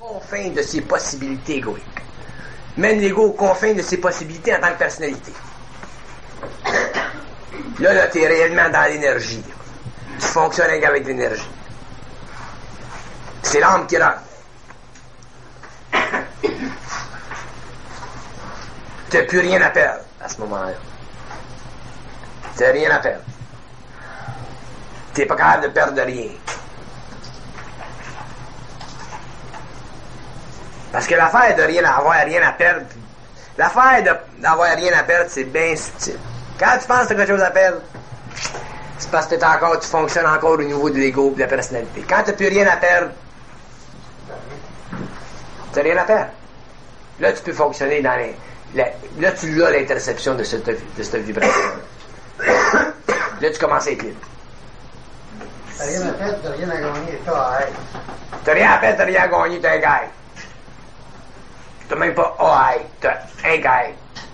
confins de ses possibilités égoïques. Mène l'ego aux confins de ses possibilités en tant que personnalité. Là, tu es réellement dans l'énergie. Tu fonctionnes avec l'énergie. C'est l'âme qui rentre. Tu n'as plus rien à perdre à ce moment-là. Tu n'as rien à perdre. Tu n'es pas capable de perdre de rien. Parce que l'affaire de rien avoir, rien à perdre, l'affaire d'avoir rien à perdre, c'est bien subtil. Quand tu penses que tu as quelque chose à perdre, c'est parce que tu fonctionnes encore au niveau de l'ego et de la personnalité. Quand tu n'as plus rien à perdre, tu n'as rien à perdre. Là, tu peux fonctionner dans les... Là, tu as l'interception de cette vibration. Là, tu commences à être libre. T'as rien à perdre, t'as rien à gagner, t'as à être. T'as rien à perdre, t'as rien à gagner, t'as un gars. T'as même pas à être, t'as un gars.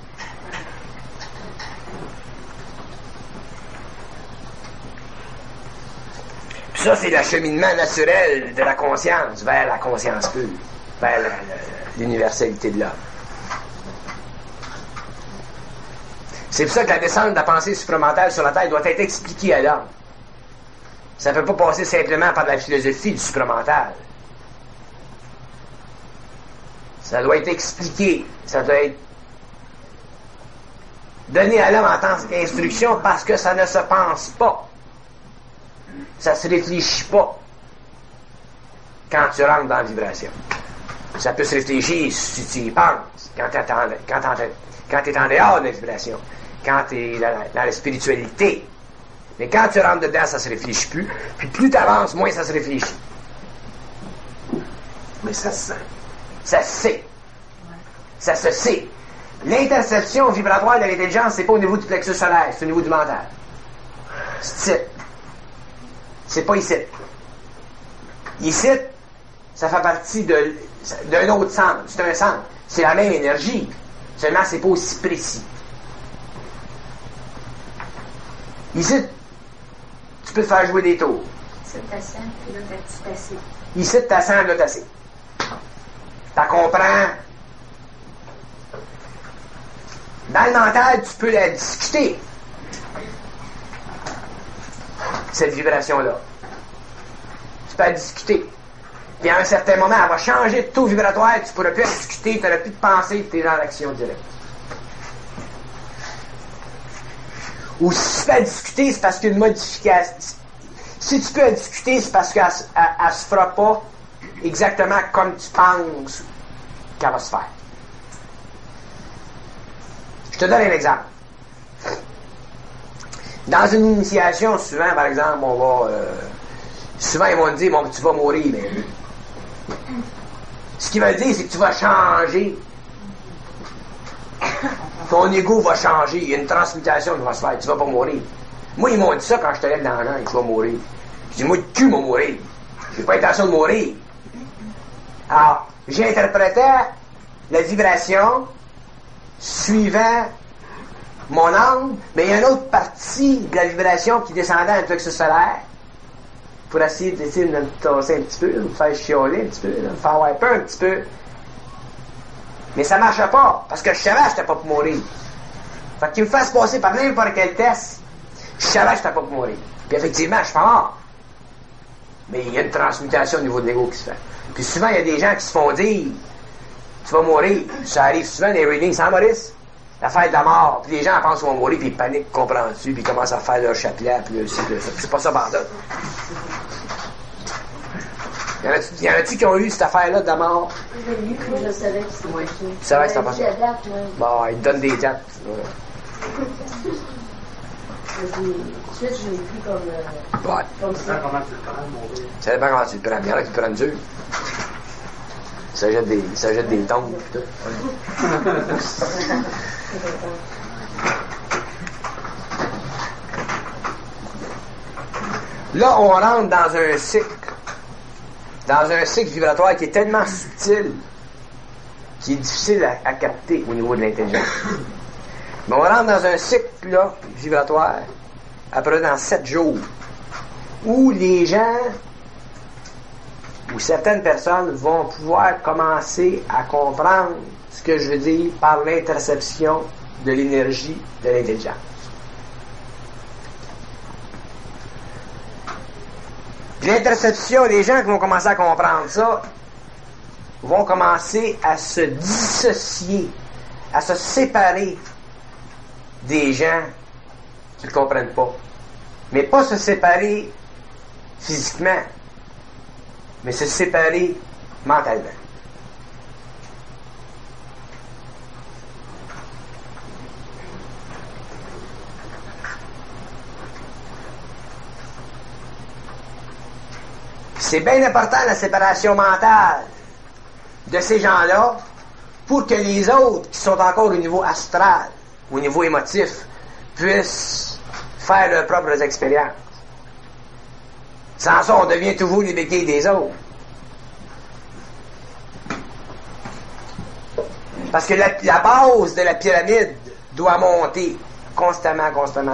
Puis ça, c'est l'acheminement naturel de la conscience vers la conscience pure, vers l'universalité de l'homme. C'est pour ça que la descente de la pensée supramentale sur la Terre doit être expliquée à l'homme. Ça ne peut pas passer simplement par la philosophie du supramental. Ça doit être expliqué. Ça doit être donné à l'homme en tant qu'instruction parce que ça ne se pense pas. Ça ne se réfléchit pas quand tu rentres dans la vibration. Ça peut se réfléchir si tu y penses quand tu es en dehors de la vibration, quand tu es dans la spiritualité. Mais quand tu rentres dedans, ça ne se réfléchit plus. Puis plus tu avances, moins ça se réfléchit. Mais ça se sent. Ça se sait. Ça se sait. L'interception vibratoire de l'intelligence, c'est pas au niveau du plexus solaire, c'est au niveau du mental. C'est pas ici. Ici, ça fait partie d'un autre centre. C'est un centre. C'est la même énergie. Seulement, c'est pas aussi précis. Ici, tu peux te faire jouer des tours. C'est tassant, puis là, t'as tassé. Ici, t'as sent, là, t'as assez. T'en comprends? Dans le mental, tu peux la discuter. Cette vibration-là. Tu peux la discuter. Puis à un certain moment, elle va changer de taux vibratoire, tu ne pourras plus discuter, tu n'auras plus de pensée, tu es dans l'action directe. Ou si tu peux la discuter, c'est parce qu'une modification. Si tu peux la discuter, c'est parce qu'elle ne se fera pas exactement comme tu penses qu'elle va se faire. Je te donne un exemple. Dans une initiation, souvent, par exemple, souvent, ils vont te dire, bon, tu vas mourir, mais... Ce qu'ils veulent dire, c'est que tu vas changer. Ton ego va changer. Il y a une transmutation qui va se faire. Tu vas pas mourir. Moi, ils m'ont dit ça quand je te lève dans la jambe, tu vas mourir. Je dis, moi, le cul va mourir. J'ai pas l'intention de mourir. Alors, j'interprétais la vibration suivant mon âme, mais il y a une autre partie de la vibration qui descendait dans le plexus solaire pour essayer de me tasser un petit peu, de me faire chialer un petit peu, de me faire avoir peur un petit peu. Mais ça marchait pas, parce que je savais que j'étais pas pour mourir. Fait qu'il me fasse passer par n'importe quel test, je savais que j'étais pas pour mourir. Puis effectivement, je suis pas mort. Mais il y a une transmutation au niveau de l'ego qui se fait. Puis souvent, il y a des gens qui se font dire, tu vas mourir. Ça arrive souvent dans les readings sans Maurice. L'affaire de la mort. Puis les gens pensent qu'ils vont mourir, puis ils paniquent, comprends-tu, puis ils commencent à faire leur chapelet, puis c'est pas ça, bandade. Y en a-tu qui ont eu cette affaire-là de la mort? Je savais que c'était moi. Tu savais que c'était pas ça? Bon, ils te donnent des dates. Ensuite, je l'ai pris comme... Ouais. Comme ça. Comment tu le prends, mourir? Ça dépend comment tu le prends. Il y en a qui le prennent dur. Ça jette des tombes, pis tout. Là, on rentre dans un cycle. Dans un cycle vibratoire qui est tellement subtil qui est difficile à capter au niveau de l'intelligence. Mais on rentre dans un cycle là, vibratoire à peu près dans 7 jours où les gens où certaines personnes vont pouvoir commencer à comprendre ce que je veux dire par l'interception de l'énergie de l'intelligence. L'interception, les gens qui vont commencer à comprendre ça, vont commencer à se dissocier, à se séparer des gens qui ne comprennent pas. Mais pas se séparer physiquement, mais se séparer mentalement. C'est bien important la séparation mentale de ces gens-là pour que les autres qui sont encore au niveau astral, au niveau émotif, puissent faire leurs propres expériences. Sans ça, on devient toujours les béquilles des autres. Parce que la base de la pyramide doit monter constamment.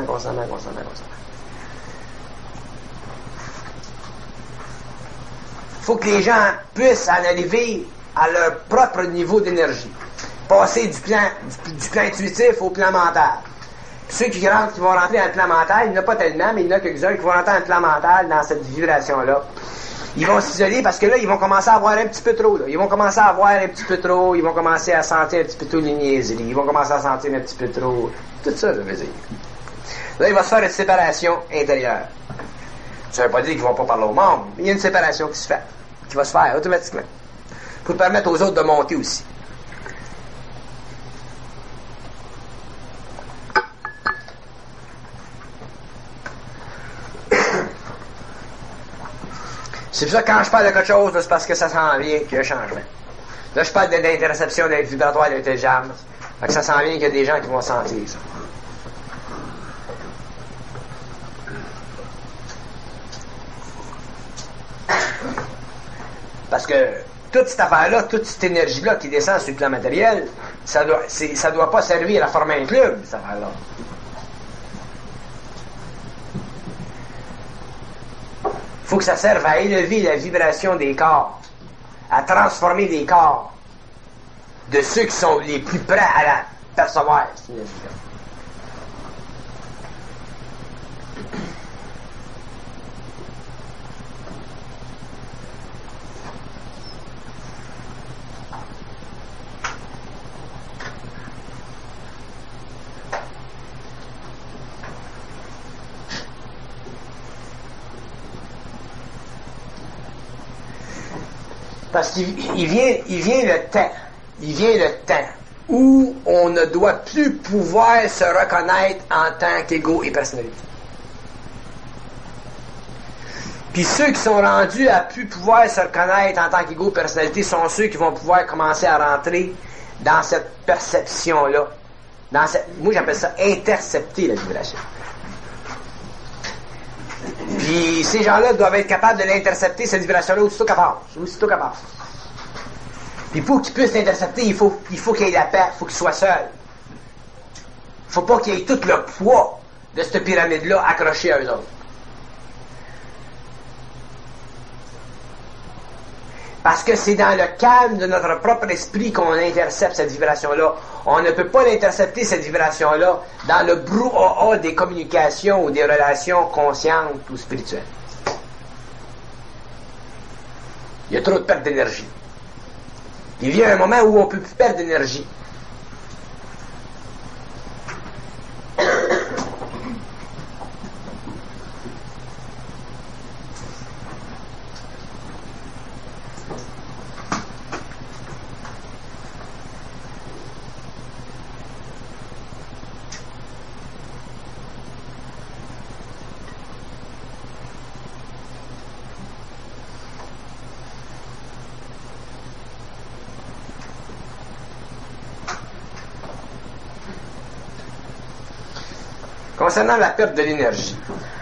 Il faut que les gens puissent en arriver à leur propre niveau d'énergie. Passer du plan intuitif au plan mental. Puis ceux qui vont rentrer dans le plan mental, il n'y en a pas tellement, mais il y en a quelques-uns qui vont rentrer dans le plan mental, dans cette vibration-là. Ils vont s'isoler parce que là, ils vont commencer à avoir un petit peu trop. Là. Ils vont commencer à avoir un petit peu trop, ils vont commencer à sentir un petit peu trop les niaiseries, ils vont commencer à sentir un petit peu trop... Tout ça, je veux dire. Là, il va se faire une séparation intérieure. Ça ne veut pas dire qu'ils ne vont pas parler au monde, mais il y a une séparation qui se fait, qui va se faire automatiquement. Pour permettre aux autres de monter aussi. C'est pour ça que quand je parle de quelque chose, c'est parce que ça s'en vient qu'il y a un changement. Là, je parle d'interception des vibratoires de l'intelligence. Fait que ça s'en vient qu'il y a des gens qui vont sentir ça. Parce que toute cette affaire-là, toute cette énergie-là qui descend sur le plan matériel, ça doit pas servir à former un club, cette affaire-là. Il faut que ça serve à élever la vibration des corps, à transformer les corps de ceux qui sont les plus prêts à la percevoir, cette énergie-là. Parce qu'il vient le temps où on ne doit plus pouvoir se reconnaître en tant qu'ego et personnalité. Puis ceux qui sont rendus à plus pouvoir se reconnaître en tant qu'ego et personnalité sont ceux qui vont pouvoir commencer à rentrer dans cette perception-là. Moi j'appelle ça intercepter la vibration. Puis ces gens-là doivent être capables de l'intercepter, cette vibration-là, aussitôt qu'elle passe. Puis pour qu'ils puissent l'intercepter, il faut qu'il y ait la paix, il faut qu'il soit seul. Il ne faut pas qu'il y ait tout le poids de cette pyramide-là accroché à eux autres. Parce que c'est dans le calme de notre propre esprit qu'on intercepte cette vibration-là. On ne peut pas l'intercepter, cette vibration-là, dans le brouhaha des communications ou des relations conscientes ou spirituelles. Il y a trop de perte d'énergie. Il vient un moment où on ne peut plus perdre d'énergie. Concernant la perte de l'énergie,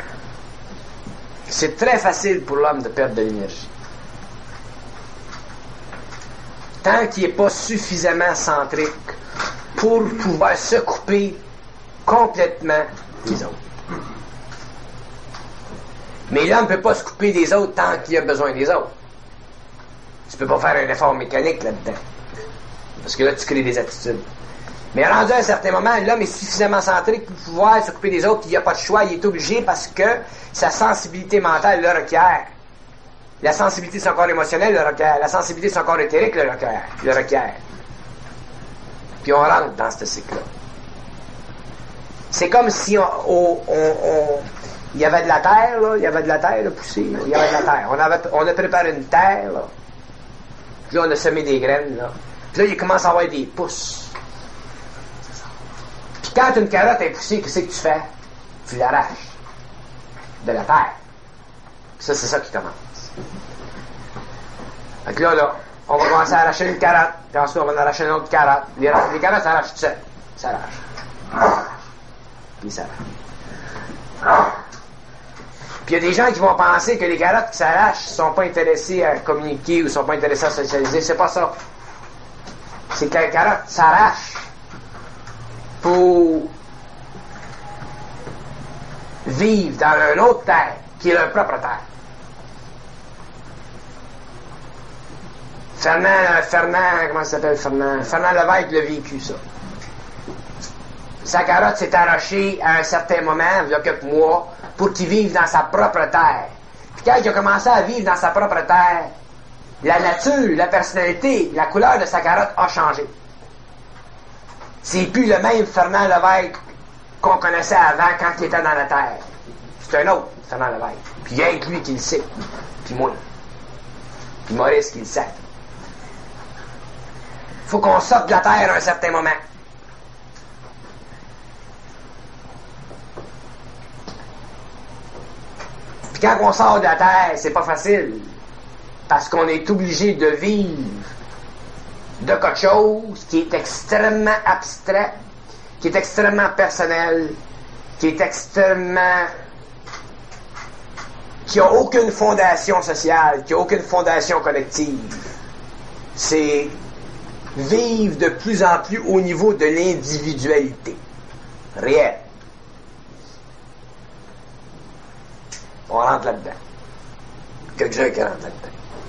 c'est très facile pour l'homme de perdre de l'énergie. Tant qu'il n'est pas suffisamment centrique pour pouvoir se couper complètement des autres. Mais l'homme ne peut pas se couper des autres tant qu'il a besoin des autres. Tu peux pas faire un effort mécanique là-dedans. Parce que là, tu crées des attitudes. Mais rendu à un certain moment, l'homme est suffisamment centré pour pouvoir s'occuper des autres, il n'y a pas de choix, il est obligé parce que sa sensibilité mentale le requiert. La sensibilité de son corps émotionnel le requiert. La sensibilité de son corps éthérique le requiert. Puis on rentre dans ce cycle-là. C'est comme si il y avait de la terre, là, il y avait de la terre poussée, là, il y avait de la terre. On a préparé une terre, là. Puis là, on a semé des graines, là. Puis là, il commence à avoir des pousses. Puis quand une carotte est poussée, qu'est-ce que tu fais? Tu l'arraches de la terre. Puis ça, c'est ça qui commence. Fait que là, on va commencer à arracher une carotte, puis ensuite on va en arracher une autre carotte. Les carottes s'arrachent tout seul. Ça arrache. Puis ça arrache. Puis il y a des gens qui vont penser que les carottes qui s'arrachent ne sont pas intéressés à communiquer ou ne sont pas intéressés à socialiser. C'est pas ça. C'est que les carottes s'arrachent pour vivre dans une autre terre qui est leur propre terre. Comment ça s'appelle Fernand Lévesque l'a vécu, ça. Sa carotte s'est arrachée à un certain moment, il y a quelques mois, pour qu'il vive dans sa propre terre. Puis quand il a commencé à vivre dans sa propre terre, la nature, la personnalité, la couleur de sa carotte a changé. C'est plus le même Fernand Lévesque qu'on connaissait avant quand il était dans la terre. C'est un autre Fernand Lévesque. Puis il y a que lui qui le sait. Puis moi. Puis Maurice qui le sait. Faut qu'on sorte de la terre à un certain moment. Puis quand on sort de la terre, c'est pas facile. Parce qu'on est obligé de vivre de quelque chose qui est extrêmement abstrait, qui est extrêmement personnel, qui est extrêmement... qui n'a aucune fondation sociale, qui n'a aucune fondation collective. C'est vivre de plus en plus au niveau de l'individualité réelle. On rentre là-dedans. Quelques-uns qui rentrent là-dedans.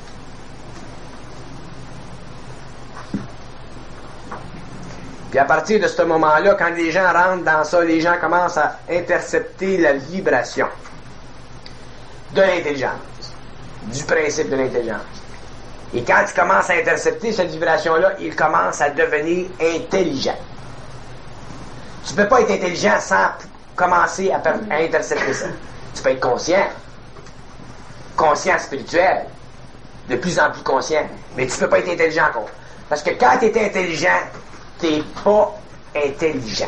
Puis à partir de ce moment-là, quand les gens rentrent dans ça, les gens commencent à intercepter la vibration de l'intelligence, du principe de l'intelligence. Et quand tu commences à intercepter cette vibration-là, il commence à devenir intelligent. Tu ne peux pas être intelligent sans commencer à intercepter ça. Tu peux être conscient spirituel, de plus en plus conscient, mais tu ne peux pas être intelligent encore. Parce que quand tu es intelligent, tu n'es pas intelligent.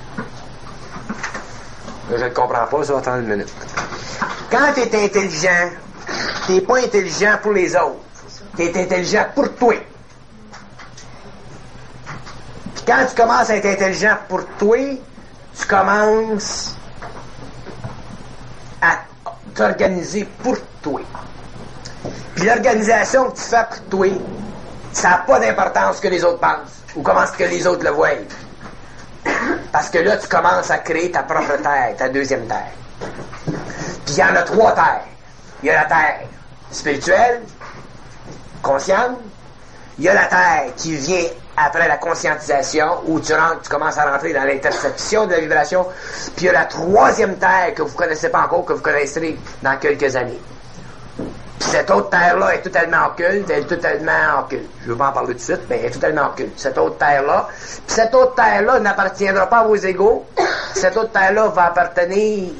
Là, je ne comprends pas, ça va attendre une minute. Quand tu es intelligent, tu n'es pas intelligent pour les autres. Tu es intelligent pour toi. Puis quand tu commences à être intelligent pour toi, tu commences à t'organiser pour toi. Puis l'organisation que tu fais pour toi, ça n'a pas d'importance que les autres pensent ou comment est-ce que les autres le voient. Parce que là, tu commences à créer ta propre terre, ta deuxième terre. Puis il y en a 3 terres. Il y a la terre spirituelle, consciente. Il y a la terre qui vient après la conscientisation, où tu commences à rentrer dans l'interception de la vibration. Puis il y a la 3e terre que vous ne connaissez pas encore, que vous connaîtrez dans quelques années. Puis cette autre terre-là est totalement occulte, elle est totalement occulte. Je ne veux pas en parler tout de suite, mais elle est totalement occulte. Cette autre terre-là. Puis cette autre terre-là n'appartiendra pas à vos égaux. Cette autre terre-là va appartenir...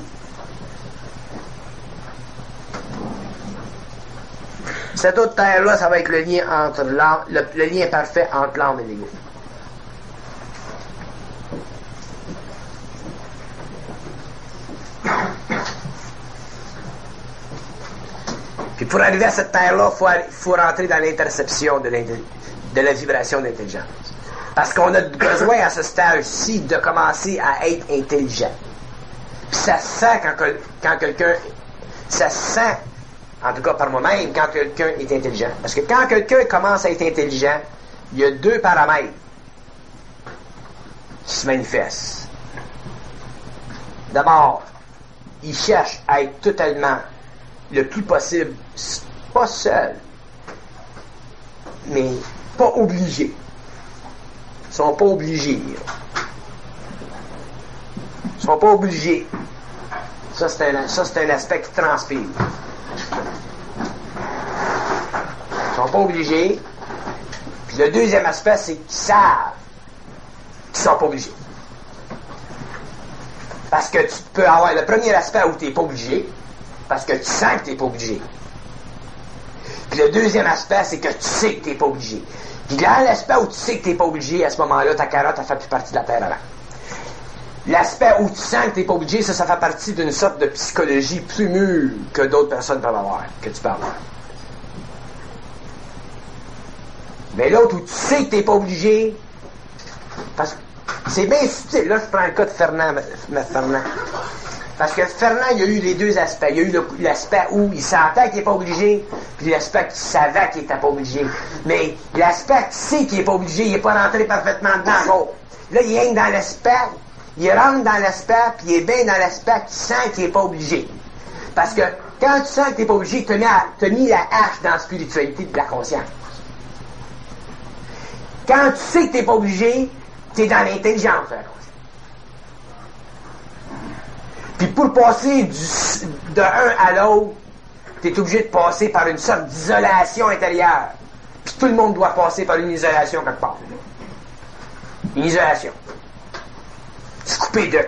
Cette autre terre-là, ça va être le lien entre l'âme, le lien parfait entre l'âme et l'ego. Puis pour arriver à cette terre-là, il faut rentrer dans l'interception de la vibration d'intelligence. Parce qu'on a besoin à ce stade-ci de commencer à être intelligent. Puis ça se sent quand quelqu'un... Ça se sent, en tout cas par moi-même, quand quelqu'un est intelligent. Parce que quand quelqu'un commence à être intelligent, il y a 2 paramètres qui se manifestent. D'abord, il cherche à être totalement, le plus possible, pas seul, mais pas obligés. Ils sont pas obligés. Ils sont pas obligés. Ça, c'est un aspect qui transpire. Ils sont pas obligés. Puis le deuxième aspect, c'est qu'ils savent qu'ils sont pas obligés. Parce que tu peux avoir le premier aspect où tu n'es pas obligé, parce que tu sens que tu n'es pas obligé. Puis le deuxième aspect, c'est que tu sais que tu n'es pas obligé. Puis dans l'aspect où tu sais que tu n'es pas obligé, à ce moment-là, ta carotte, elle fait plus partie de la terre avant. L'aspect où tu sens que tu n'es pas obligé, ça fait partie d'une sorte de psychologie plus mûre que d'autres personnes peuvent avoir, que tu peux avoir. Mais l'autre où tu sais que tu n'es pas obligé, parce que c'est bien subtil. Là, je prends le cas de Fernand. Parce que Fernand, il y a eu les deux aspects. Il y a eu l'aspect où il sentait qu'il n'est pas obligé, puis l'aspect qu'il savait qu'il n'était pas obligé. Mais l'aspect qu'il sait qu'il n'est pas obligé, il n'est pas rentré parfaitement dedans. Bon. Là, il est dans l'aspect, il rentre dans l'aspect, puis il est bien dans l'aspect qu'il sent qu'il n'est pas obligé. Parce que quand tu sens que tu n'es pas obligé, tu as mis la hache dans la spiritualité de la conscience. Quand tu sais que tu n'es pas obligé, tu es dans l'intelligence de la conscience. Puis pour passer de un à l'autre, tu es obligé de passer par une sorte d'isolation intérieure. Puis tout le monde doit passer par une isolation quelque part. Une isolation. Se couper d'eux.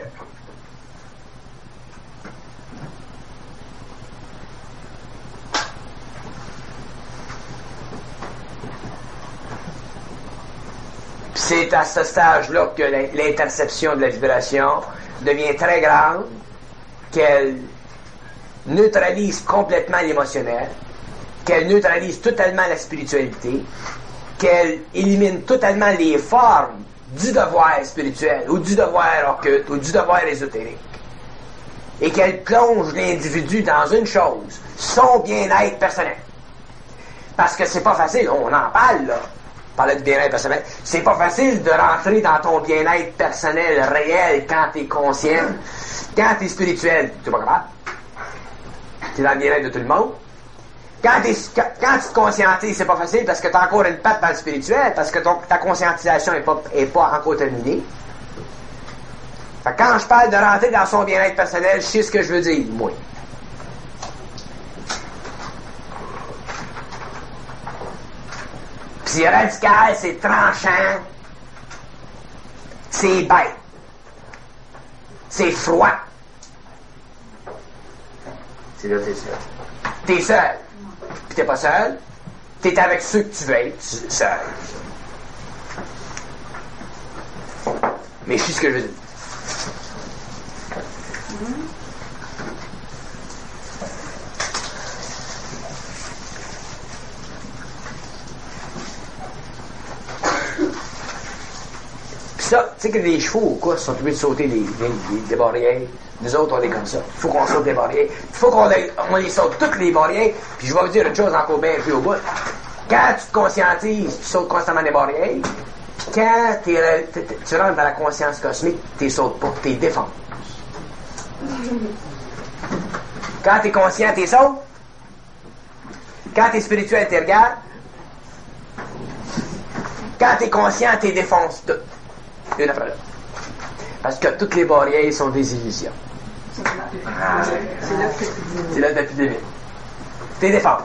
C'est à ce stage-là que l'interception de la vibration devient très grande, qu'elle neutralise complètement l'émotionnel, qu'elle neutralise totalement la spiritualité, qu'elle élimine totalement les formes du devoir spirituel, ou du devoir occulte, ou du devoir ésotérique, et qu'elle plonge l'individu dans une chose, son bien-être personnel. Parce que c'est pas facile, on en parle là, parler de bien-être personnel, c'est pas facile de rentrer dans ton bien-être personnel réel quand t'es conscient. Quand t'es spirituel, t'es pas capable. T'es dans le bien-être de tout le monde. Quand tu te conscientises, c'est pas facile parce que t'as encore une patte dans le spirituel, parce que ta conscientisation est pas encore terminée. Fait que quand je parle de rentrer dans son bien-être personnel, je sais ce que je veux dire, moi. Puis c'est radical, c'est tranchant, c'est bête. C'est froid. C'est là que t'es seul. T'es seul. Puis t'es pas seul. T'es avec ceux que tu veux être seul. Mais je sais ce que je veux dire. Ça, tu sais que les chevaux aux courses sont obligés de sauter des barrières. Nous autres, on est comme ça. Il faut qu'on saute des barrières. Il faut qu'on les saute toutes les barrières. Puis je vais vous dire une chose encore bien plus au bout. Quand tu te conscientises, tu sautes constamment des barrières. Quand tu rentres dans la conscience cosmique, tu sautes pas, tu défenses. Quand tu es conscient, tu sautes. Quand tu es spirituel, tu regardes. Quand tu es conscient, tu défonces tout. Une après l'autre. Parce que toutes les barrières sont des illusions. C'est là que tu démines. T'es défense.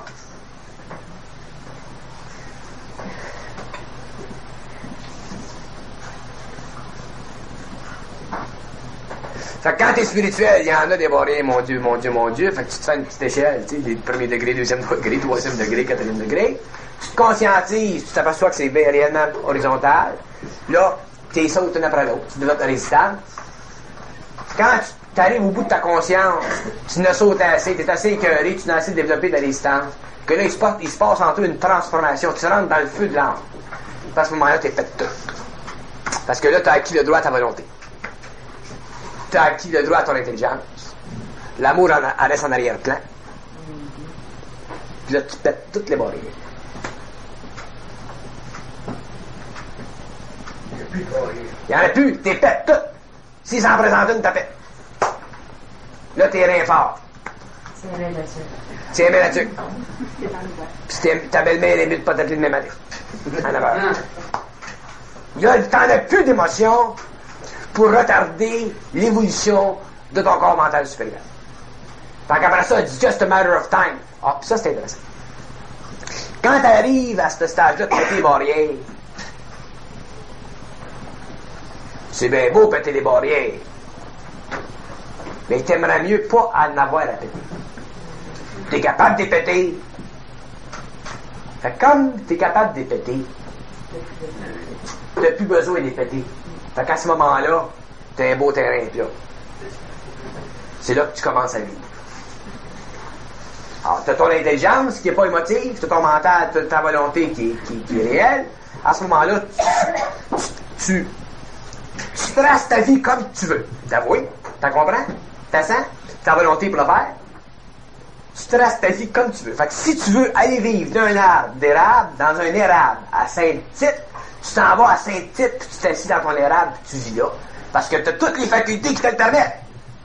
Fait que quand t'es spirituel, il y en a des barrières, mon Dieu, mon Dieu, mon Dieu. Fait que tu te fais une petite échelle, tu sais, les premiers degrés, deuxième degré, troisième degré, quatrième degré. Tu te conscientises, tu t'aperçois que c'est bien réellement horizontal. Là, tu sautes une après l'autre, tu développes ta résistance. Quand tu arrives au bout de ta conscience, tu ne sautes assez, tu es assez écœuré, tu n'as assez de développer ta résistance, que là, il se passe en toi une transformation, tu rentres dans le feu de l'âme. À ce moment-là, tu es fait tout. Parce que là, tu as acquis le droit à ta volonté. Tu as acquis le droit à ton intelligence. L'amour en reste en arrière-plan. Puis là, tu pètes toutes les barrières. Il n'y en a plus, t'es pète tout. S'il s'en présente une, t'as pète. Là, t'es rien fort. Tiens bien là-dessus. Tiens bien là-dessus. C'est dans le bois. Puis ta belle-mère est mieux de pas t'appeler de même année. En avant. Là, t'en as plus d'émotion pour retarder l'évolution de ton corps mental supérieur. Fait qu'après ça, it's just a matter of time. Ah, puis ça, c'est intéressant. Quand t'arrives à ce stage-là de péter les barrières, c'est bien beau péter les barrières, mais t'aimerais mieux pas en avoir à péter. T'es capable de les péter. Fait que comme t'es capable de les péter, t'as plus besoin de les péter. Fait qu'à ce moment-là, t'as un beau terrain plat. C'est là que tu commences à vivre. Alors, t'as ton intelligence qui n'est pas émotive, t'as ton mental, t'as ta volonté qui est réelle. À ce moment-là, tu traces ta vie comme tu veux. T'avoues? T'en comprends? T'as sens? Ta volonté pour le faire? Tu traces ta vie comme tu veux. Fait que si tu veux aller vivre d'un arbre d'érable dans un érable à Saint-Tite, tu t'en vas à Saint-Tite, puis tu t'assis dans ton érable, puis tu vis là. Parce que tu as toutes les facultés qui te le permettent.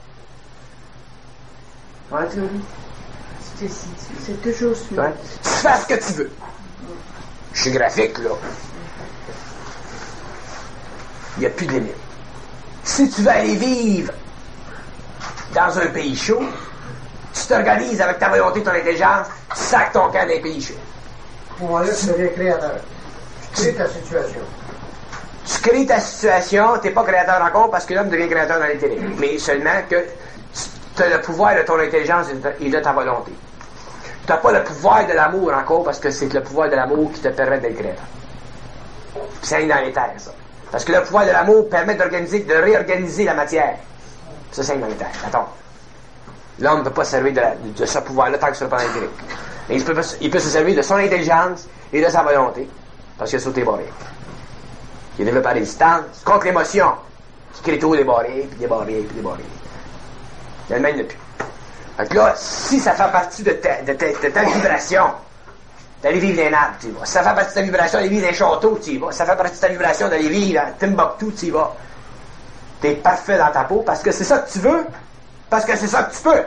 Ouais, tu c'est toujours ça. ouais. Tu fais ce que tu veux. Je suis graphique, là. Il n'y a plus de limite. Si tu veux aller vivre dans un pays chaud, tu t'organises avec ta volonté et ton intelligence, tu sacs ton camp dans un pays chaud. Pour moi, là, tu deviens créateur. Tu crées ta situation. Tu crées ta situation, tu n'es pas créateur encore parce que l'homme devient créateur dans l'intérêt. Mais seulement que tu as le pouvoir de ton intelligence et de ta volonté. Tu n'as pas le pouvoir de l'amour encore parce que c'est le pouvoir de l'amour qui te permet d'être créateur. Puis ça est dans les terres, ça. Parce que le pouvoir de l'amour permet de réorganiser la matière. Ça, c'est dans les terres. Attends. L'homme ne peut pas se servir de ce pouvoir-là tant que ce n'est pas dans l'intérêt. Et il peut se servir de son intelligence et de sa volonté parce qu'il a sauté les barrières. Il développe la résistance contre l'émotion qui crée tout des barrières, puis des barrières, puis des barrières. Il ne le mène plus. Fait que là, si ça fait partie de ta vibration, d'aller vivre dans un arbre, tu y vas. Si ça fait partie de ta vibration d'aller vivre dans un château, tu y vas. Si ça fait partie de ta vibration d'aller vivre à Timbuktu, tu y vas. T'es parfait dans ta peau parce que c'est ça que tu veux, parce que c'est ça que tu peux.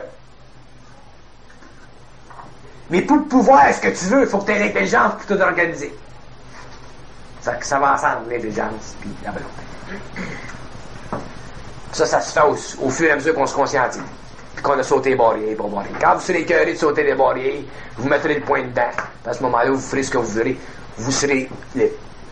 Mais pour pouvoir ce que tu veux, il faut que tu aies l'intelligence pour tout organiser. Ça va ensemble, l'intelligence puis la volonté. Ça se fait au fur et à mesure qu'on se conscientise. Puis qu'on a sauté les barrières pour barrières. Quand vous serez écœuré de sauter les barrières, vous mettrez le point dedans. À ce moment-là, vous ferez ce que vous verrez. Vous serez libre.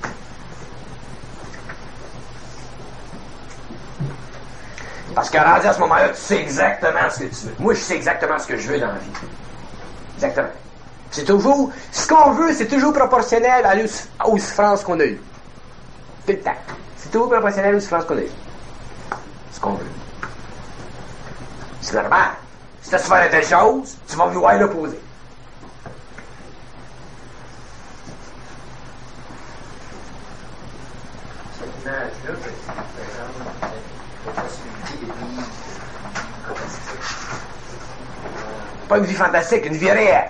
Parce que rendu à ce moment-là, tu sais exactement ce que tu veux. Moi, je sais exactement ce que je veux dans la vie. Exactement. C'est toujours, ce qu'on veut, c'est toujours proportionnel aux souffrances qu'on a eues. Tout le temps. C'est toujours proportionnel aux souffrances qu'on a eues. Ce qu'on veut. C'est normal. Si tu as souffert de telle chose, tu vas vouloir l'opposer. Cette image-là, par exemple, la possibilité de vivre fantastique. Pas une vie fantastique, une vie réelle.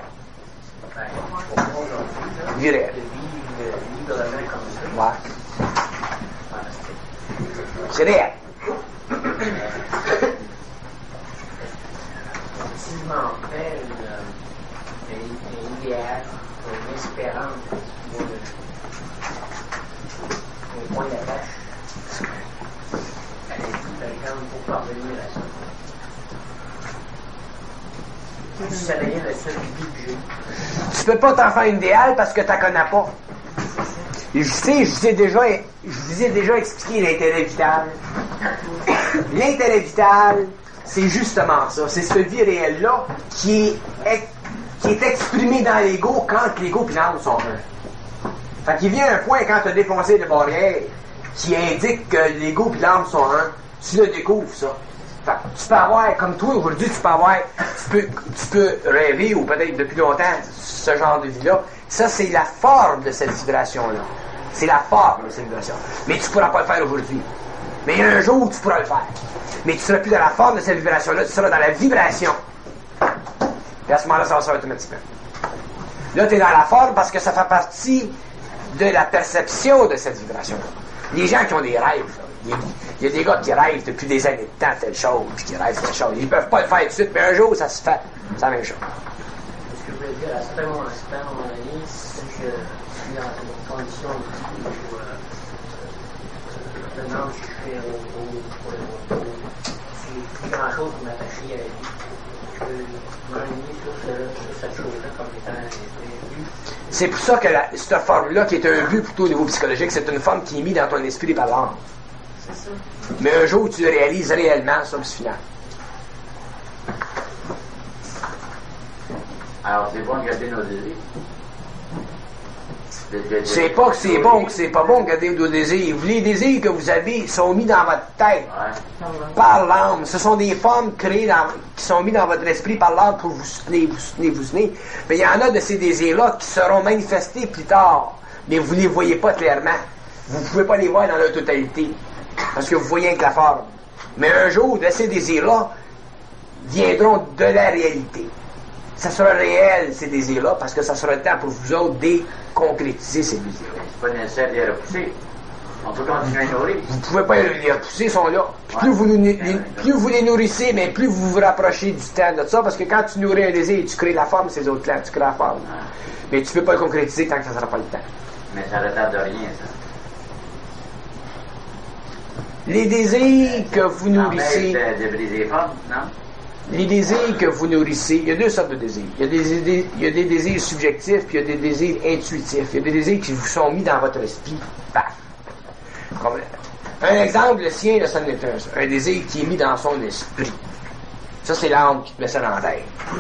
Une vie réelle. De vivre librement comme ça. Ouais. Fantastique. C'est réel. Si je m'en fais un idéal, une espérance, un point d'attache, par exemple, pour parvenir à ça. Ça devient le seul budget. Tu peux pas t'en faire une idéal parce que tu la connais pas. Je sais, je vous ai déjà expliqué l'intérêt vital. L'intérêt vital, c'est justement ça. C'est cette vie réelle-là qui est exprimée dans l'ego quand l'ego et l'âme sont un. Fait qu'il vient un point quand tu as défoncé les barrières qui indique que l'ego et l'âme sont un. Tu le découvres, ça. Fait que tu peux avoir, comme toi aujourd'hui, tu peux rêver, ou peut-être depuis longtemps, ce genre de vie-là. Ça, c'est la forme de cette vibration-là. C'est la forme de cette vibration. Mais tu ne pourras pas le faire aujourd'hui. Mais un jour, tu pourras le faire. Mais tu ne seras plus dans la forme de cette vibration-là, tu seras dans la vibration. Et à ce moment-là, ça va se faire automatiquement. Là, tu es dans la forme parce que ça fait partie de la perception de cette vibration-là. Les gens qui ont des rêves, là, il Il y a des gars qui rêvent depuis des années de temps telle chose, puis qui rêvent telle chose. Ils peuvent pas le faire tout de suite, mais un jour, ça se fait. C'est la même chose. Ce que je veux dire, à certains moments donné, c'est que je suis dans une condition où maintenant je fais plus grand chose pour m'attacher à la vie. Je peux m'enligner sur cette chose-là comme étant un but. C'est pour ça que cette forme-là, qui est un but plutôt au niveau psychologique, c'est une forme qui est mise dans ton esprit par l'âme. C'est ça. Mais un jour, tu le réalises réellement, ça, c'est final. Alors, c'est bon de garder nos désirs. C'est pas que c'est bon, que c'est pas bon de garder nos désirs. Les désirs que vous avez sont mis dans votre tête par l'âme. Ce sont des formes créées qui sont mises dans votre esprit par l'âme pour vous soutenir, vous soutenir, vous soutenir. Mais il y en a de ces désirs-là qui seront manifestés plus tard. Mais vous ne les voyez pas clairement. Vous ne pouvez pas les voir dans leur totalité. Parce que vous voyez avec la forme. Mais un jour, de ces désirs-là viendront de la réalité. Ça sera réel, ces désirs-là, parce que ça sera le temps pour vous autres de concrétiser ces désirs-là. C'est pas nécessaire de les repousser. On peut continuer à nourrir. Vous ne pouvez pas les repousser, ils sont là. Puis plus vous les nourrissez, mais plus vous vous rapprochez du temps de ça, parce que quand tu nourris un désir, tu crées la forme, ces autres-là, tu crées la forme. Mais tu ne peux pas le concrétiser tant que ça ne sera pas le temps. Mais ça ne retarde rien, ça. Les désirs que vous nourrissez... De briser les formes, non? Les désirs que vous nourrissez, il y a deux sortes de désirs. Il y a des désirs subjectifs, puis il y a des désirs intuitifs. Il y a des désirs qui vous sont mis dans votre esprit. Paf! Comme, un exemple, le sien, là, ça en est un désir qui est mis dans son esprit. Ça, c'est l'âme qui te met ça dans la tête.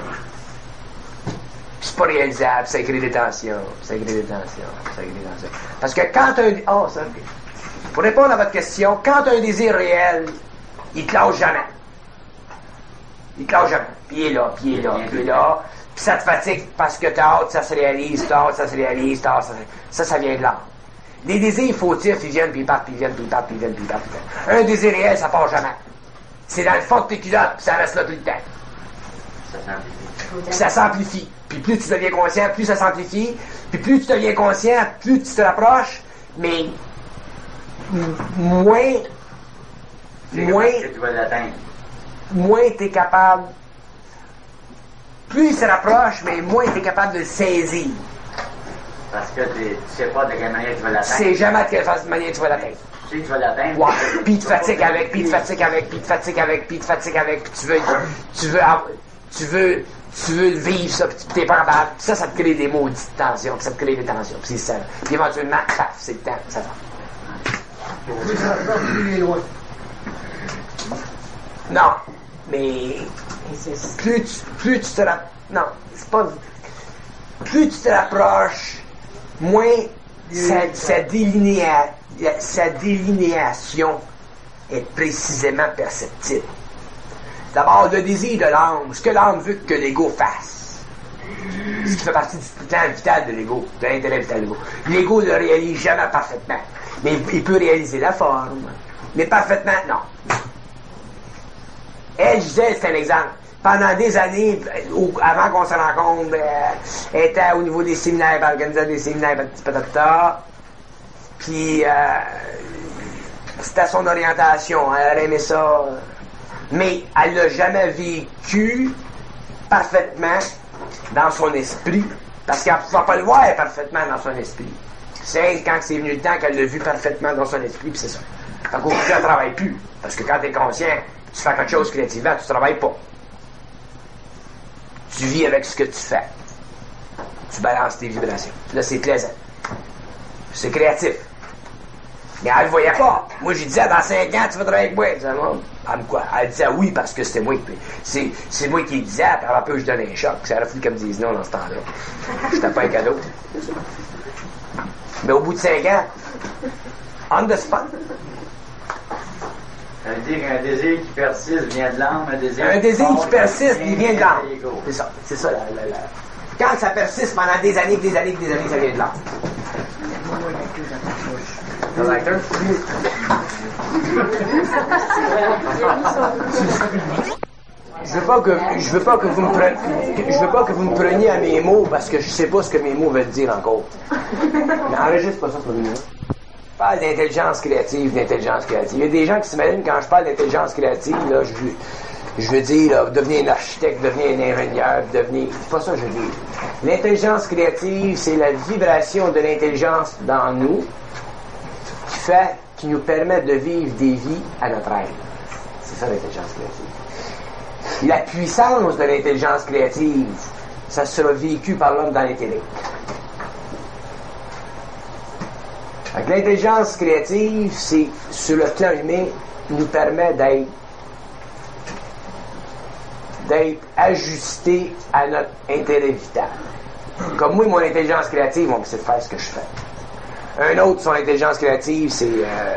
C'est pas réalisable, ça crée des tensions, ça crée des tensions, ça crée des tensions. Parce que quand ça, pour répondre à votre question, quand un désir réel, il te lâche jamais. Il te lâche jamais. Puis il est là, puis il est là, puis il est là. Puis ça te fatigue parce que t'as hâte, ça se réalise, t'as hâte, ça se réalise, t'as hâte, ça vient de là. Les désirs fautifs, ils viennent, puis ils partent, puis ils viennent, puis ils partent, puis ils viennent, puis ils partent, puis ils viennent. Un désir réel, ça part jamais. C'est dans le fond de tes culottes, puis ça reste là tout le temps. Ça s'amplifie. Puis ça s'amplifie. Puis plus tu deviens conscient, plus ça s'amplifie. Puis plus tu deviens conscient, plus tu te rapproches, mais moins tu vas l'atteindre. moins tu es capable. Plus il se rapproche, mais moins tu es capable de le saisir. Parce que tu sais pas de quelle manière tu vas Tu l'atteindre. sais jamais de quelle manière tu vas l'atteindre. Tu sais que tu vas l'atteindre. Ouais. Puis il te fatigue avec, puis il te fatigue avec, puis il te fatigue avec, puis il te fatigue avec, puis tu veux vivre ça, puis tu t'es pas capable. Puis ça te crée des maudites tensions, puis ça te crée des tensions, puis c'est ça. Puis éventuellement, paf, c'est le temps, ça va. Plus ça rapproche, plus il est loin. Non, mais plus tu te rapproches, non, c'est pas. Plus tu te rapproches, moins sa délinéation est précisément perceptible. D'abord, le désir de l'âme, ce que l'âme veut que l'ego fasse. Ce qui fait partie du plan vital de l'ego, de l'intérêt vital de l'ego. L'ego ne le réalise jamais parfaitement. Mais il peut réaliser la forme. Mais parfaitement, non. Elle, Gisèle, c'est un exemple. Pendant des années, avant qu'on se rencontre, elle était au niveau des séminaires, elle organisait des séminaires, patata. Puis, c'était son orientation. Elle aimait ça. Mais elle l'a jamais vécu parfaitement dans son esprit, parce qu'elle ne pouvait pas le voir parfaitement dans son esprit. C'est quand c'est venu le temps qu'elle l'a vu parfaitement dans son esprit, puis c'est ça. Fait qu'au bout, elle ne travaille plus. Parce que quand tu es conscient, tu fais quelque chose créativement, tu ne travailles pas. Tu vis avec ce que tu fais. Tu balances tes vibrations. Là, c'est plaisant. C'est créatif. Mais elle ne le voyait pas. Moi, j'ai dit, dans 5 ans, tu vas travailler avec moi. Elle disait, non. Elle disait oui parce que c'était moi. C'est moi qui le disais. Puis après peu, je donnais un choc. Ça aurait fallu qu'elle me dise non dans ce temps-là. J'étais pas un cadeau. Mais au bout de 5 ans, on the spot. Ça veut dire qu'un désir qui persiste vient de l'âme, un désir qui persiste, il vient de l'âme. C'est ça. C'est ça. Quand ça persiste pendant des années, ça vient de l'âme. Je veux pas que vous me preniez à mes mots parce que je sais pas ce que mes mots veulent dire encore. Mais enregistre pas ça pour nous. Je parle d'intelligence créative. Il y a des gens qui s'imaginent quand je parle d'intelligence créative, là, je veux dire, là, devenir un architecte, devenir un ingénieur, devenir... C'est pas ça que je veux dire. L'intelligence créative, c'est la vibration de l'intelligence dans nous qui nous permet de vivre des vies à notre aise. C'est ça l'intelligence créative. La puissance de l'intelligence créative, ça sera vécu par l'homme dans l'intellect. L'intelligence créative, c'est, sur le plan humain, nous permet d'être ajusté à notre intérêt vital. Comme moi, mon intelligence créative, c'est de faire ce que je fais. Un autre, son intelligence créative, c'est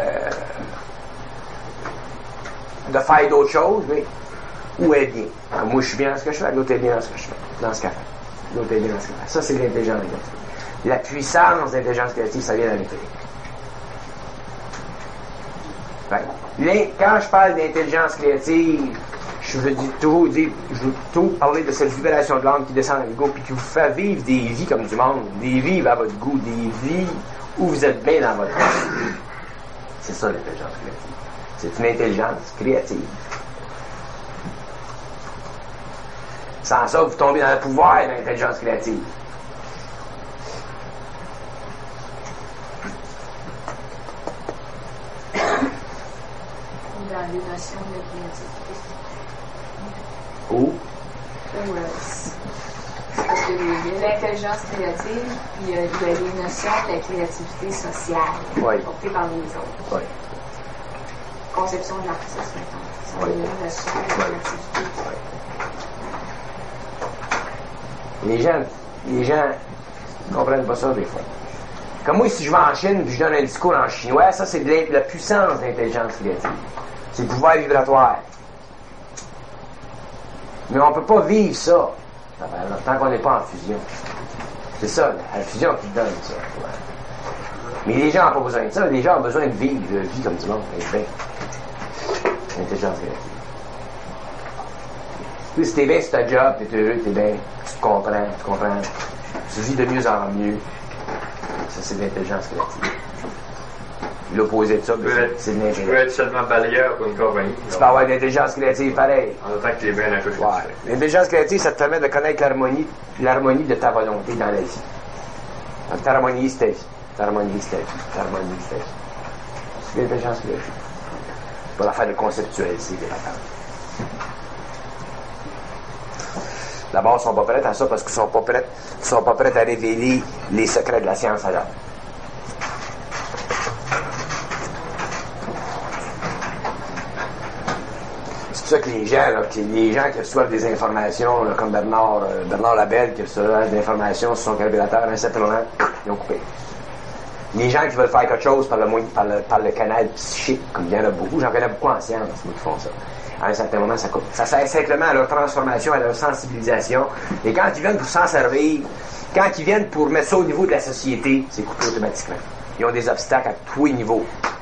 de faire d'autres choses, mais où est bien. Alors, moi, je suis bien dans ce que je fais, l'autre est bien dans ce que je fais, dans ce qu'elle fait. L'autre est bien dans ce qu'elle fait. Ça, c'est l'intelligence créative. La puissance de l'intelligence créative, ça vient dans l'intellect. Quand je parle d'intelligence créative, je veux toujours parler de cette vibration de l'âme qui descend dans l'ego puis qui vous fait vivre des vies comme du monde, des vies à votre goût, des vies où vous êtes bien dans votre vie. C'est ça l'intelligence créative. C'est une intelligence créative. Sans ça, vous tombez dans le pouvoir de l'intelligence créative. Dans les notions de créativité. Où? Parce qu'il y a l'intelligence créative, puis il y a les notions de la créativité sociale, portée par les autres. Oui. Conception de l'artiste, mettons. C'est les notions de créativité. Les gens ne comprennent pas ça des fois. Comme moi, si je vais en Chine et je donne un discours en chinois, ça c'est de la puissance d'intelligence créative. C'est le pouvoir vibratoire. Mais on ne peut pas vivre ça tant qu'on n'est pas en fusion. C'est ça, la fusion qui donne ça. Ouais. Mais les gens n'ont pas besoin de ça. Les gens ont besoin de vivre la vie comme du monde. L'intelligence créative. Puis si t'es bien sur ta job, t'es heureux, t'es bien, tu te comprends. Tu vis de mieux en mieux. Ça, c'est de l'intelligence créative. L'opposé de ça, c'est de l'intelligence. Tu peux être seulement balayeur pour une compagnie. Tu peux avoir de l'intelligence créative pareil. En autant que tu es bien un peu ce que tu fais. L'intelligence créative, ça te permet de connaître l'harmonie de ta volonté dans la vie. Donc, t'harmonises ta vie. C'est l'intelligence créative. Pas l'affaire de conceptualiser des patentes. D'abord, ils sont pas prêts à ça parce qu'ils sont pas prêts à révéler les secrets de la science à l'homme. C'est pour ça que les gens qui reçoivent des informations, là, comme Bernard Labelle qui reçoit des informations sur son carburateur, à un certain moment, ils ont coupé. Les gens qui veulent faire quelque chose par le canal psychique, comme il y en a beaucoup, j'en connais beaucoup en science qui font ça. À un certain moment, ça coupe. Ça sert simplement à leur transformation, à leur sensibilisation. Et quand ils viennent pour s'en servir, quand ils viennent pour mettre ça au niveau de la société, c'est coupé automatiquement. Ils ont des obstacles à tous les niveaux.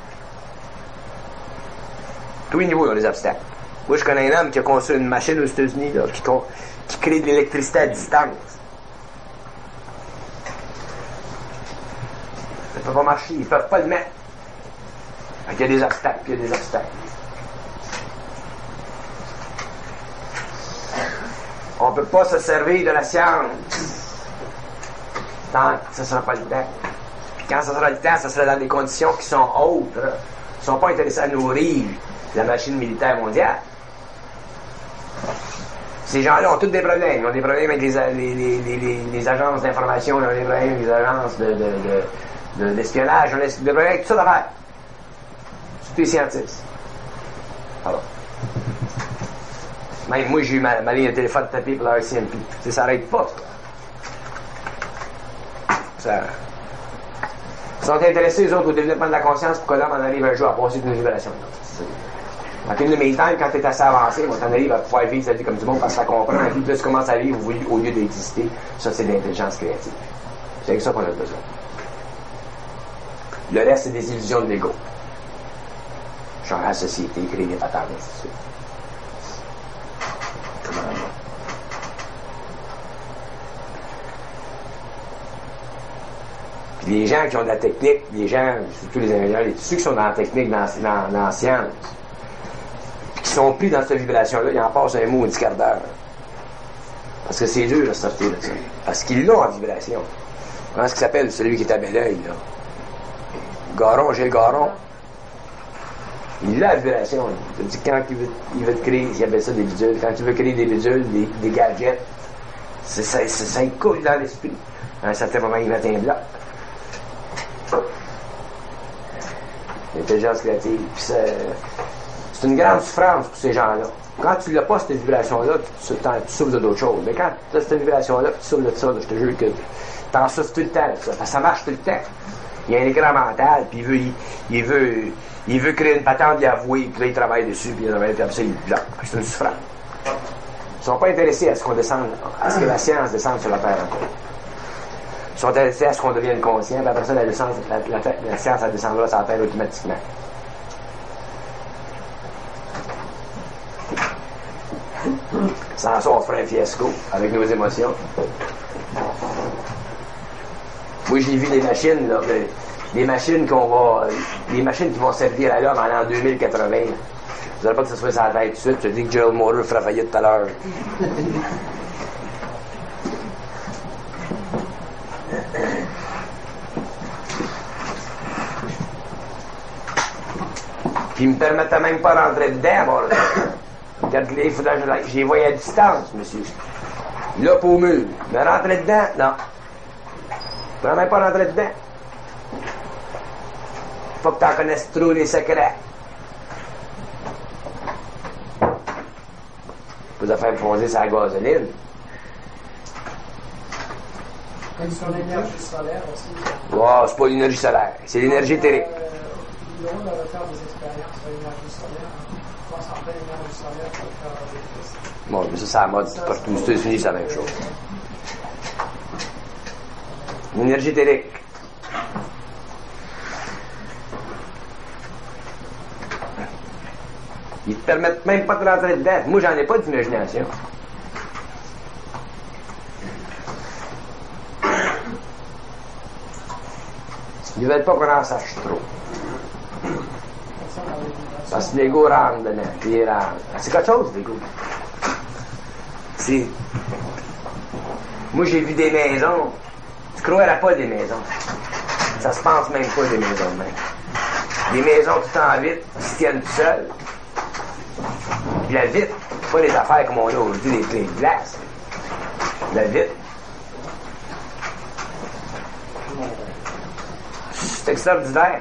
Tous les niveaux, ils ont des obstacles. Moi, je connais un homme qui a conçu une machine aux États-Unis là, qui crée de l'électricité à distance. Ça ne peut pas marcher. Ils ne peuvent pas le mettre. Il y a des obstacles, puis il y a des obstacles. On ne peut pas se servir de la science tant que ce ne sera pas le temps. Puis quand ce sera le temps, ce sera dans des conditions qui sont autres. Ils ne sont pas intéressés à nourrir la machine militaire mondiale. Ces gens-là ont tous des problèmes. Ils ont des problèmes avec les agences d'information, ils ont des problèmes avec les agences d'espionnage, ils ont des problèmes avec tout ça d'affaires. C'est tous les scientifiques. Alors. Même moi, j'ai eu ma ligne de téléphone tapée pour la RCMP. Ça n'arrête pas. Ça. Ils sont intéressés, les autres, au développement de la conscience pour que l'homme en arrive un jour à passer d'une vibration. Donc, une de mes temps, quand tu es assez avancé, on t'en arrive à pouvoir vivre sa vie comme du monde parce que ça comprend. Et puis, plus tu commences à vivre au lieu d'exister, ça, c'est de l'intelligence créative. C'est avec ça qu'on a besoin. Le reste, c'est des illusions de l'ego. Genre la société, créer des patterns, ainsi de suite. Les gens qui ont de la technique, les gens, surtout les ingénieurs, ceux qui sont dans la technique, dans la science, qui sont pris dans cette vibration-là, ils en passent un mot, 10 quarts d'heure. Parce que c'est dur de sortir de ça. Parce qu'ils l'ont en vibration. Comment est-ce qu'il s'appelle, celui qui est à Belleuil, là? Garon, Gilles Garon. Il a la vibration. C'est-à-dire quand il veut te créer, il appelle ça des bidules. Quand tu veux créer des bidules, des gadgets, ça coule dans l'esprit. À un certain moment, il met un bloc. L'intelligence créative. C'est une grande souffrance pour ces gens-là. Quand tu n'as pas cette vibration-là, tu souffres de d'autres choses. Mais quand tu as cette vibration-là, tu souffres de ça, je te jure que tu en souffres tout le temps. Ça marche tout le temps. Il y a un écran mental, puis il veut créer une patente, il avouer, puis là, il travaille dessus, puis il travaille, puis après ça, il bloque. C'est une souffrance. Ils ne sont pas intéressés à ce qu'on descende, à ce que la science descende sur la Terre encore. Ils sont intéressés à ce qu'on devienne conscient, puis après ça, la science, elle descendra sur la Terre automatiquement. Sans ça, on ferait un fiasco avec nos émotions. Moi, j'ai vu des machines, là, des machines qui vont servir à l'homme en l'an 2080. Vous n'aurez pas que ça soit sur la tête tout de suite. Je dis que Gerald Moore fera faillite tout à l'heure. Puis ils me permettaient même pas de rentrer dedans, bon, là. Regarde, il faudrait que je les voyais à distance, monsieur. Là, pour mur. Mais rentrer dedans, non. Je ne peux même pas rentrer dedans. Faut que tu en connaisses trop les secrets. Vous avez fait me poser sa gasoline. Comme sur l'énergie solaire aussi. Wow, c'est pas l'énergie solaire, c'est l'énergie éthérique. Ils ont de faire des expériences sur l'énergie solaire. Concentrer l'énergie solaire pour faire des tests. Bon, mais ça, c'est à la mode partout. Aux États-Unis, c'est la même chose. L'énergie éthérique. Ils te permettent même pas de rentrer dedans. Moi, j'en ai pas d'imagination. Ils veulent pas qu'on en sache trop. Parce que l'ego rentre dedans. C'est quelque chose, l'ego. Moi, j'ai vu des maisons. Tu croirais pas des maisons. Ça se pense même pas des maisons même. Des maisons tout en vitre, qui se tiennent tout seules. Puis la vitre, pas les affaires comme on a aujourd'hui, les clés de glace. La vitre. C'est extraordinaire.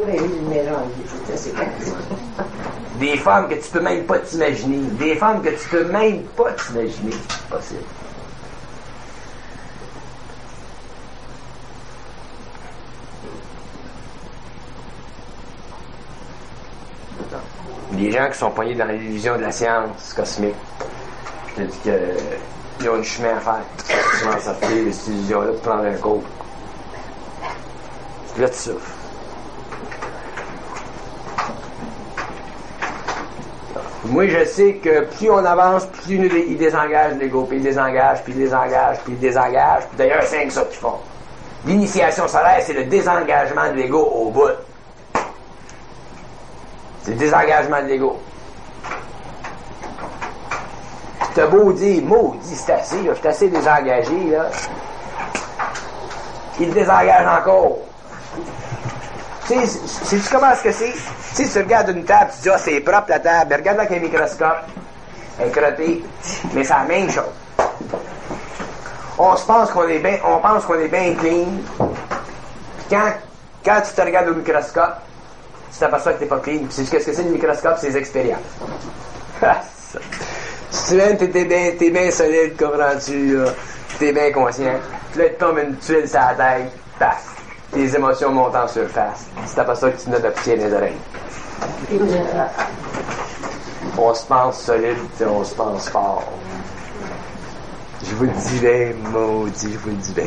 Des femmes que tu peux même pas t'imaginer. Des femmes que tu peux même pas t'imaginer. C'est possible. Les gens qui sont pognés dans l'illusion de la science cosmique, je te dis qu'ils ont un chemin à faire. Comment ça fait, cette illusion-là, de prendre un cours. Là, tu souffres. Moi, je sais que plus on avance, plus ils désengagent l'ego, puis ils désengagent, puis ils désengagent, puis ils désengagent. Puis d'ailleurs, c'est ça qu'ils font. L'initiation solaire, c'est le désengagement de l'ego au bout. C'est le désengagement de l'ego. T'as beau dire, maudit, c'est assez, là, je suis assez désengagé, là. Il te désengage encore. Tu sais, sais-tu comment est-ce que c'est? Tu sais, tu regardes une table, tu dis, ah, c'est propre la table, mais regarde avec un microscope. Elle est crottée. Mais c'est la même chose. On pense qu'on est bien clean. Puis quand tu te regardes au microscope, tu t'aperçois que t'es pas clean. Puis c'est qu'est-ce que c'est le microscope? C'est les expériences. Si tu aimes, t'es bien solide, comprends-tu, là? T'es bien conscient. Puis là, tu tombes une tuile sur la tête, paf! Tes émotions montent en surface. Tu t'aperçois que tu n'as de poussière dans les oreilles. On se pense solide, on se pense fort. Je vous le dis bien, maudit, je vous le dis bien.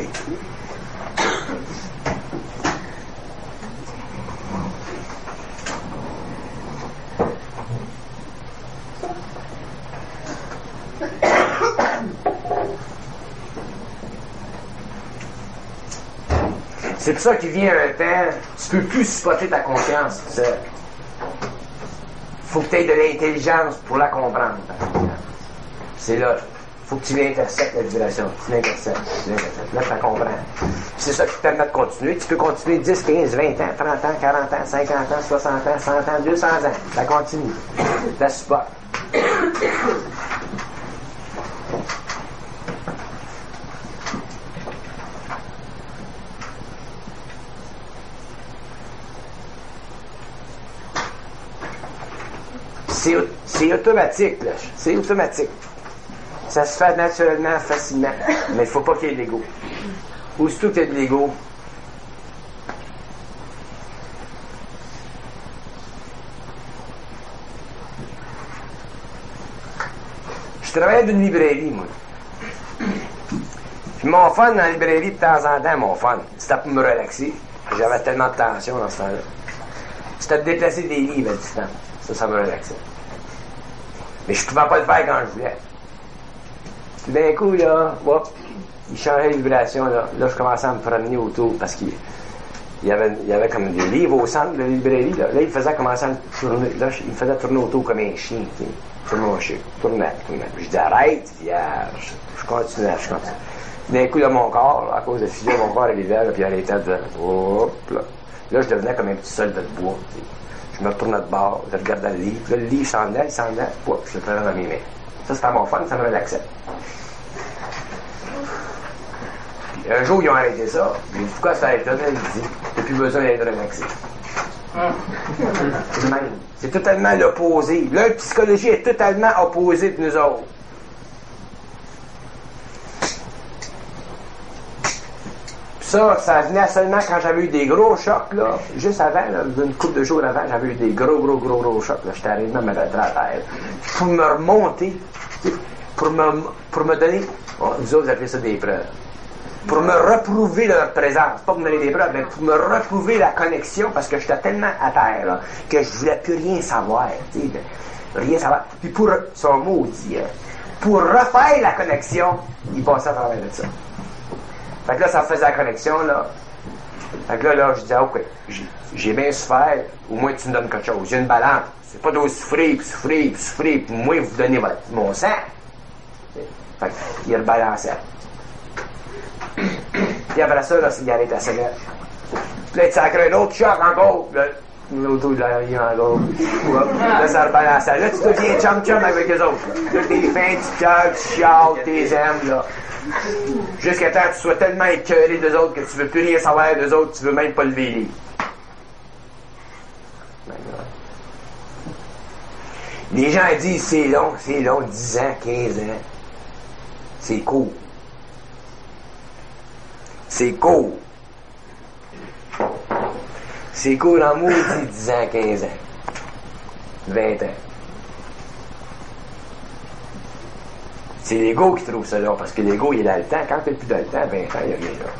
C'est pour ça qu'il vient un temps, tu peux plus supporter ta conscience tout seul. Faut que tu aies de l'intelligence pour la comprendre, ta conscience. C'est là. Faut que tu l'interceptes, la vibration. Tu l'interceptes. Là, tu la comprends. C'est ça qui te permet de continuer. Tu peux continuer 10, 15, 20 ans, 30 ans, 40 ans, 50 ans, 60 ans, 100 ans, 200 ans. Ça continue. Ça supporte. C'est automatique, là. C'est automatique. Ça se fait naturellement, facilement. Mais il ne faut pas qu'il y ait de l'ego. Aussitôt qu'il y a de l'ego, je travaillais dans une librairie, moi. Puis mon fun dans la librairie, de temps en temps, mon fun, c'était pour me relaxer. J'avais tellement de tension dans ce temps-là. C'était de déplacer des livres à distance. Ça me relaxait. Mais je ne pouvais pas le faire quand je voulais. Puis d'un coup, là, hop, il changeait de vibration, là. Là, je commençais à me promener autour parce qu'il y avait comme des livres au centre de la librairie, là. Là, il faisait commencer à me tourner. Là, il me faisait tourner autour comme un chien, tu sais. Comme mon chien. Tournait. Je dis, arrête, vierge. Je continuais. D'un coup, là, mon corps, là, à cause de fusion, mon corps arrivait, là, puis il arrêtait de. Hop, là. Là, je devenais comme un petit soldat de bois, tu sais. Je me retournais de bord, je regardais le livre. Là, le livre s'en allait, hop, je le prenais dans mes mains. Ça, c'était mon fun, ça me relaxait. Puis, un jour, ils ont arrêté ça. J'ai dit, pourquoi ça a arrêté? Ils dit, t'as plus besoin d'être relaxé. C'est totalement l'opposé. Là, la psychologie est totalement opposée de nous autres. Ça venait seulement quand j'avais eu des gros chocs, là. Juste avant, là, une couple de jours avant, j'avais eu des gros chocs, là. J'étais arrivé à me mettre à terre. Pour me remonter, pour me donner, vous autres, vous appelez ça des preuves. Pour me reprouver leur présence. Pas pour me donner des preuves, mais pour me reprouver la connexion, parce que j'étais tellement à terre, là, que je voulais plus rien savoir, tu sais. Rien savoir. Puis pour, son maudit, pour refaire la connexion, il passait à travers de ça. Fait que là, ça faisait la connexion, là. Fait que là, je disais, OK, j'ai bien souffert, au moins tu me donnes quelque chose. J'ai une balance. C'est pas de souffrir, puis moi, vous donnez mon sang. Fait qu'il rebalançait. Puis après ça, là, il arrêtait à sa lettre. Puis là, il sacrait un autre choc encore. Là, l'auto de l'arrière encore. Là, ça rebalançait. Là, tu deviens chum-chum avec les autres. Là, t'es fin, tu cœurs, tu chiales, t'es aimes, là. Jusqu'à temps que tu sois tellement écœuré d'eux autres que tu veux plus rien savoir d'eux autres, tu veux même pas lever les livres. Les gens disent c'est long, 10 ans, 15 ans. C'est court. C'est court. C'est court en maudit 10 ans, 15 ans. 20 ans. C'est l'ego qui trouve ça long, parce que l'ego, il est dans le temps. Quand t'es plus dans le temps, 20 ans, il y a rien là.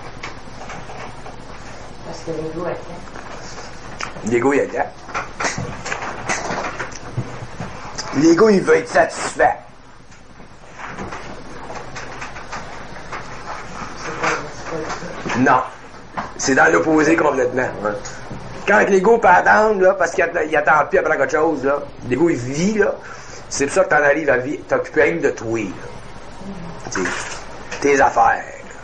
Parce que l'ego a le temps. L'ego, il a le temps. L'ego, il veut être satisfait. Non. C'est dans l'opposé complètement. Hein. Quand l'ego peut attendre, là, parce qu'il attend plus après quelque chose, là, l'ego, il vit, là. C'est pour ça que t'en arrives à vivre, t'occupes rien de toi, là. Tes affaires.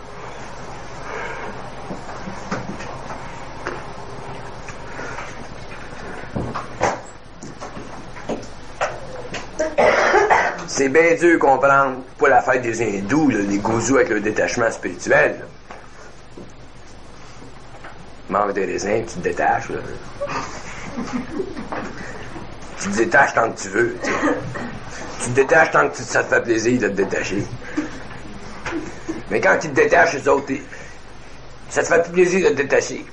C'est bien dur de comprendre pas l'affaire des hindous, là, les gouzous avec le détachement spirituel. Là. Mange des raisins, tu te détaches. Là. Tu te détaches tant que tu veux. T'sais. Tu te détaches tant que ça te fait plaisir de te détacher. Mais quand tu te détaches, les autres, ça te fait plus plaisir de te détacher.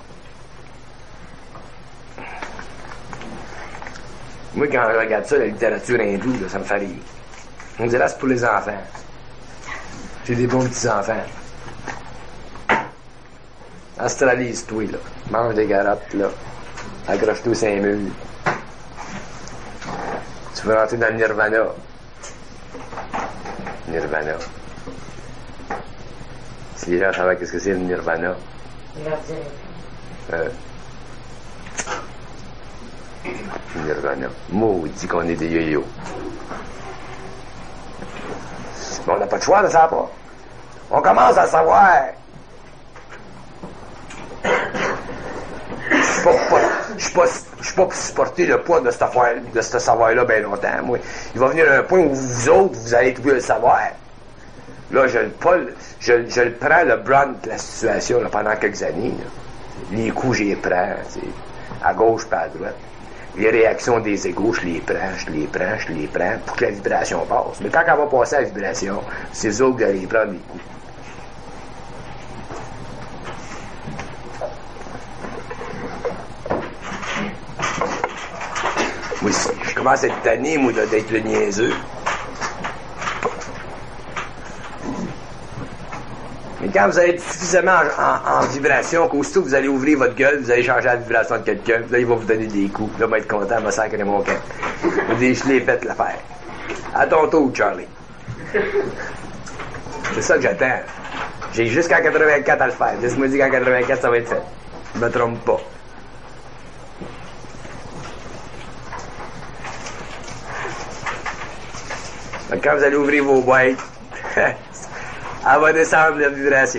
Moi, quand je regarde ça, la littérature hindoue, là, ça me fait rire. On dirait que c'est pour les enfants. C'est des bons petits enfants. Astralise-toi, là. Mange des garottes, là. Accroche-toi 5 murs. Tu veux rentrer dans le nirvana. Nirvana. Si les gens savaient qu'est-ce que c'est le nirvana, Nirvana. Maudit qu'on est des yo-yo. Mais on n'a pas de choix de ça, pas. On commence à savoir. Je suis pas pour supporter le poids de cette affaire, de ce savoir-là bien longtemps. Moi, il va venir un point où vous autres, vous allez trouver le savoir. Là, je le prends le brunt de la situation là, pendant quelques années. Là. Les coups, je les prends, à gauche et à droite. Les réactions des égos, je les prends pour que la vibration passe. Mais quand elle va passer à la vibration, c'est eux autres qui allaient prendre les coups. Moi, je commence à être tanné, moi, d'être le niaiseux. Mais quand vous allez être suffisamment en vibration, qu'aussitôt vous allez ouvrir votre gueule, vous allez changer la vibration de quelqu'un, là, il va vous donner des coups. Là, il va être content, il va sacrer mon camp. Vous dites, je l'ai fait l'affaire. À ton tour, Charlie. C'est ça que j'attends. J'ai jusqu'en 84 à le faire. Laisse-moi dire qu'en 84, ça va être fait. Je me trompe pas. Donc, quand vous allez ouvrir vos boîtes, elle va descendre la vibration.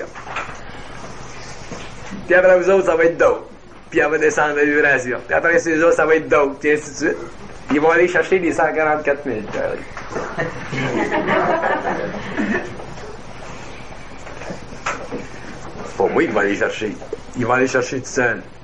Puis après vous autres, ça va être d'autres. Puis elle va descendre la vibration. Puis après ces autres, ça va être d'autres. Puis ainsi de suite. Ils vont aller chercher les 144 000. Pas moi qui va aller chercher. Ils vont aller chercher tout seul.